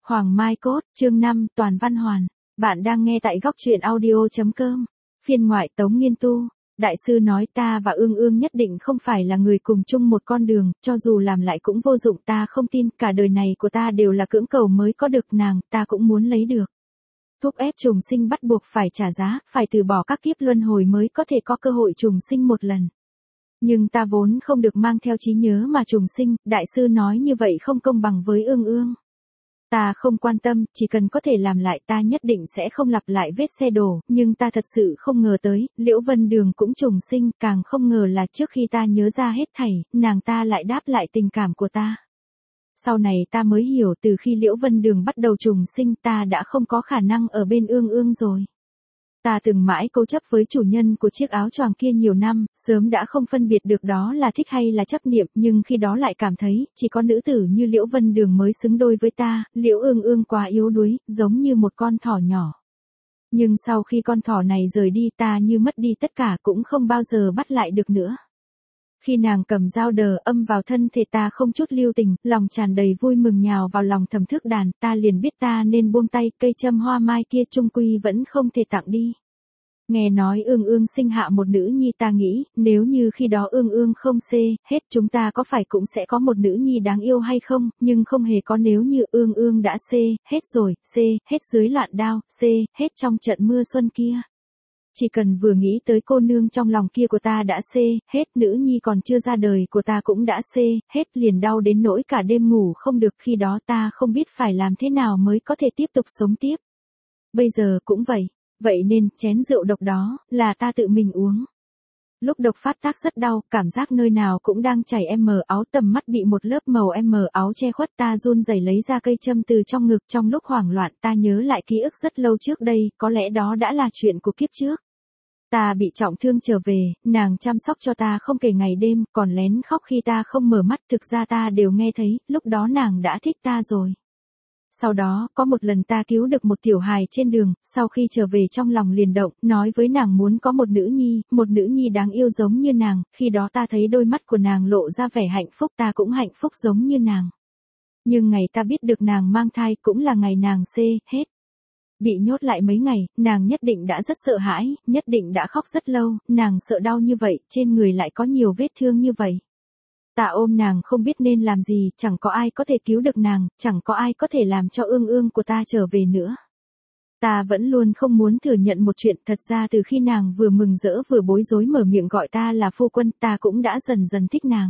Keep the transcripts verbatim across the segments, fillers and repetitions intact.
Hoàng Mai Cốt, chương năm, Toàn Văn Hoàn. Bạn đang nghe tại góc truyện audio.com. Phiên ngoại Tống Nghiên Tu. Đại sư nói ta và Ương Ương nhất định không phải là người cùng chung một con đường, cho dù làm lại cũng vô dụng, ta không tin, cả đời này của ta đều là cưỡng cầu mới có được nàng, ta cũng muốn lấy được. Thúc ép trùng sinh bắt buộc phải trả giá, phải từ bỏ các kiếp luân hồi mới có thể có cơ hội trùng sinh một lần. Nhưng ta vốn không được mang theo trí nhớ mà trùng sinh, đại sư nói như vậy không công bằng với Ương Ương. Ta không quan tâm, chỉ cần có thể làm lại ta nhất định sẽ không lặp lại vết xe đổ, nhưng ta thật sự không ngờ tới, Liễu Vân Đường cũng trùng sinh, càng không ngờ là trước khi ta nhớ ra hết thảy, nàng ta lại đáp lại tình cảm của ta. Sau này ta mới hiểu từ khi Liễu Vân Đường bắt đầu trùng sinh ta đã không có khả năng ở bên Ương Ương rồi. Ta từng mãi cố chấp với chủ nhân của chiếc áo choàng kia nhiều năm, sớm đã không phân biệt được đó là thích hay là chấp niệm, nhưng khi đó lại cảm thấy, chỉ có nữ tử như Liễu Vân Đường mới xứng đôi với ta, Liễu Ương Ương quá yếu đuối, giống như một con thỏ nhỏ. Nhưng sau khi con thỏ này rời đi ta như mất đi tất cả cũng không bao giờ bắt lại được nữa. Khi nàng cầm dao đờ âm vào thân thể ta không chút lưu tình, lòng tràn đầy vui mừng nhào vào lòng thầm thức đàn, ta liền biết ta nên buông tay, cây châm hoa mai kia chung quy vẫn không thể tặng đi. Nghe nói Ương Ương sinh hạ một nữ nhi ta nghĩ, nếu như khi đó Ương Ương không xê, hết chúng ta có phải cũng sẽ có một nữ nhi đáng yêu hay không, nhưng không hề có nếu như Ương Ương đã xê, hết rồi, xê, hết dưới loạn đao, xê, hết trong trận mưa xuân kia. Chỉ cần vừa nghĩ tới cô nương trong lòng kia của ta đã xê, hết nữ nhi còn chưa ra đời của ta cũng đã xê, hết liền đau đến nỗi cả đêm ngủ không được, khi đó ta không biết phải làm thế nào mới có thể tiếp tục sống tiếp. Bây giờ cũng vậy, vậy nên chén rượu độc đó là ta tự mình uống. Lúc độc phát tác rất đau, cảm giác nơi nào cũng đang chảy em áo, tầm mắt bị một lớp màu em áo che khuất, ta run rẩy lấy ra cây châm từ trong ngực, trong lúc hoảng loạn ta nhớ lại ký ức rất lâu trước đây, có lẽ đó đã là chuyện của kiếp trước. Ta bị trọng thương trở về, nàng chăm sóc cho ta không kể ngày đêm, còn lén khóc khi ta không mở mắt, thực ra ta đều nghe thấy, lúc đó nàng đã thích ta rồi. Sau đó, có một lần ta cứu được một tiểu hài trên đường, sau khi trở về trong lòng liền động, nói với nàng muốn có một nữ nhi, một nữ nhi đáng yêu giống như nàng, khi đó ta thấy đôi mắt của nàng lộ ra vẻ hạnh phúc, ta cũng hạnh phúc giống như nàng. Nhưng ngày ta biết được nàng mang thai cũng là ngày nàng xê, hết. Bị nhốt lại mấy ngày, nàng nhất định đã rất sợ hãi, nhất định đã khóc rất lâu, nàng sợ đau như vậy, trên người lại có nhiều vết thương như vậy. Ta ôm nàng không biết nên làm gì, chẳng có ai có thể cứu được nàng, chẳng có ai có thể làm cho Ương Ương của ta trở về nữa. Ta vẫn luôn không muốn thừa nhận một chuyện, thật ra từ khi nàng vừa mừng rỡ vừa bối rối mở miệng gọi ta là phu quân, ta cũng đã dần dần thích nàng.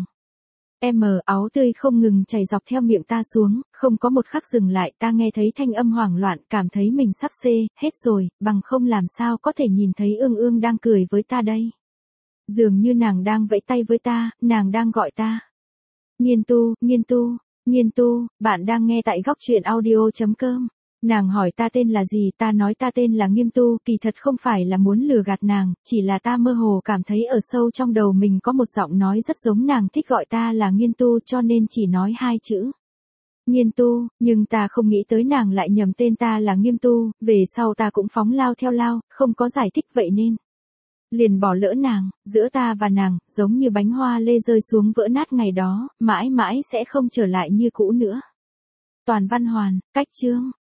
Em áo tươi không ngừng chảy dọc theo miệng ta xuống, không có một khắc dừng lại, ta nghe thấy thanh âm hoảng loạn, cảm thấy mình sắp xê, hết rồi, bằng không làm sao có thể nhìn thấy Ương Ương đang cười với ta đây. Dường như nàng đang vẫy tay với ta, nàng đang gọi ta. Nghiên Tu, Nghiên Tu, Nghiên Tu, bạn đang nghe tại góc truyện audio.com. Nàng hỏi ta tên là gì, ta nói ta tên là Nghiêm Tu, kỳ thật không phải là muốn lừa gạt nàng, chỉ là ta mơ hồ cảm thấy ở sâu trong đầu mình có một giọng nói rất giống nàng thích gọi ta là Nghiên Tu cho nên chỉ nói hai chữ. Nghiên Tu, nhưng ta không nghĩ tới nàng lại nhầm tên ta là Nghiêm Tu, về sau ta cũng phóng lao theo lao, không có giải thích vậy nên. Liền bỏ lỡ nàng, giữa ta và nàng, giống như bánh hoa lê rơi xuống vỡ nát ngày đó, mãi mãi sẽ không trở lại như cũ nữa. Toàn Văn Hoàn, cách chương.